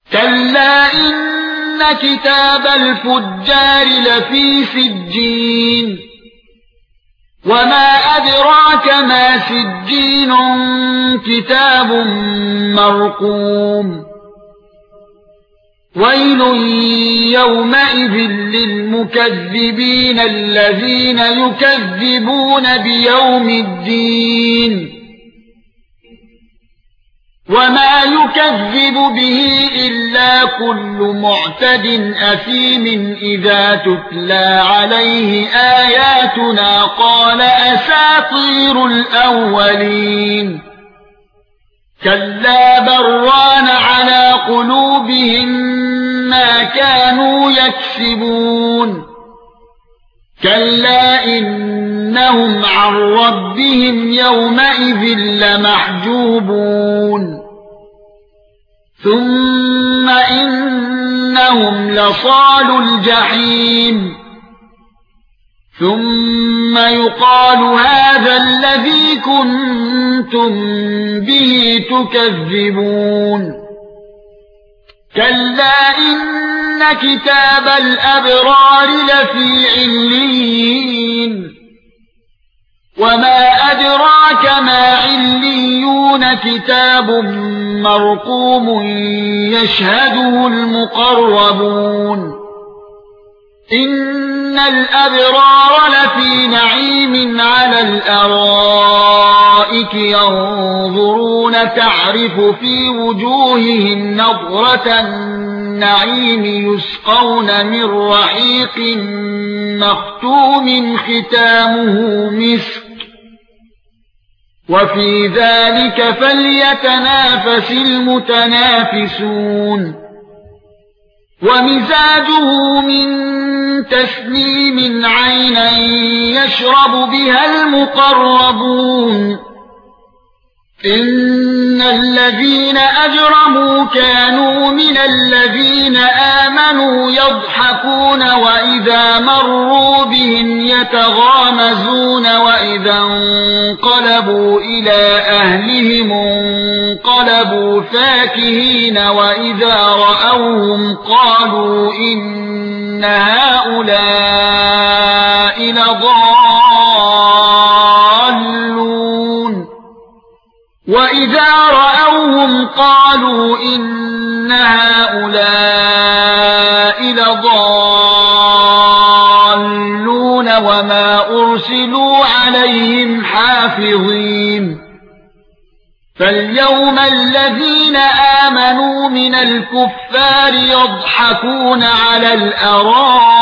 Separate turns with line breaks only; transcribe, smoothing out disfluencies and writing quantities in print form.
كلا إن كتاب الفجار لفي سجين وما أدراك ما سجين كتاب مرقوم ويل يومئذ للمكذبين الذين يكذبون بيوم الدين وما يكذب به إلا كل معتد أثيم إذا تتلى عليه آياتنا قال أساطير الأولين كلا بران على قلوبهم ما كانوا يكسبون كلا إنهم عن ربهم يومئذ لمحجوبون ثم إنهم لصالو الجحيم ثم يقال هذا الذي كنتم به تكذبون كلا إن كتاب الأبرار لفي عليين وما أدراك ما عليون كتاب مرقوم يشهده المقربون إن الأبرار لفي نعيم على الأرائك ينظرون تعرف في وجوههم نضرة النعيم يسقون من رحيق مختوم ختامه مسك وفي ذلك فليتنافس المتنافسون ومزاجه من تسنيم عينا يشرب بها المقربون إن الذين أجرموا كانوا من الذين آمنوا يضحكون وإذا مروا بهم يتغامزون وإذا انقلبوا إلى أهلهم انقلبوا فاكهين وإذا رأوهم قالوا إن هؤلاء لضالون وَإِذَا رَأَوْهُمْ قَالُوا إِنَّ هَؤُلَاءِ لَضَالُّونَ وَمَا أُرْسِلُوا عَلَيْهِمْ حَافِظِينَ فَالْيَوْمَ الَّذِينَ آمَنُوا مِنَ الْكُفَّارِ يَضْحَكُونَ عَلَى الْأَرَائِكِ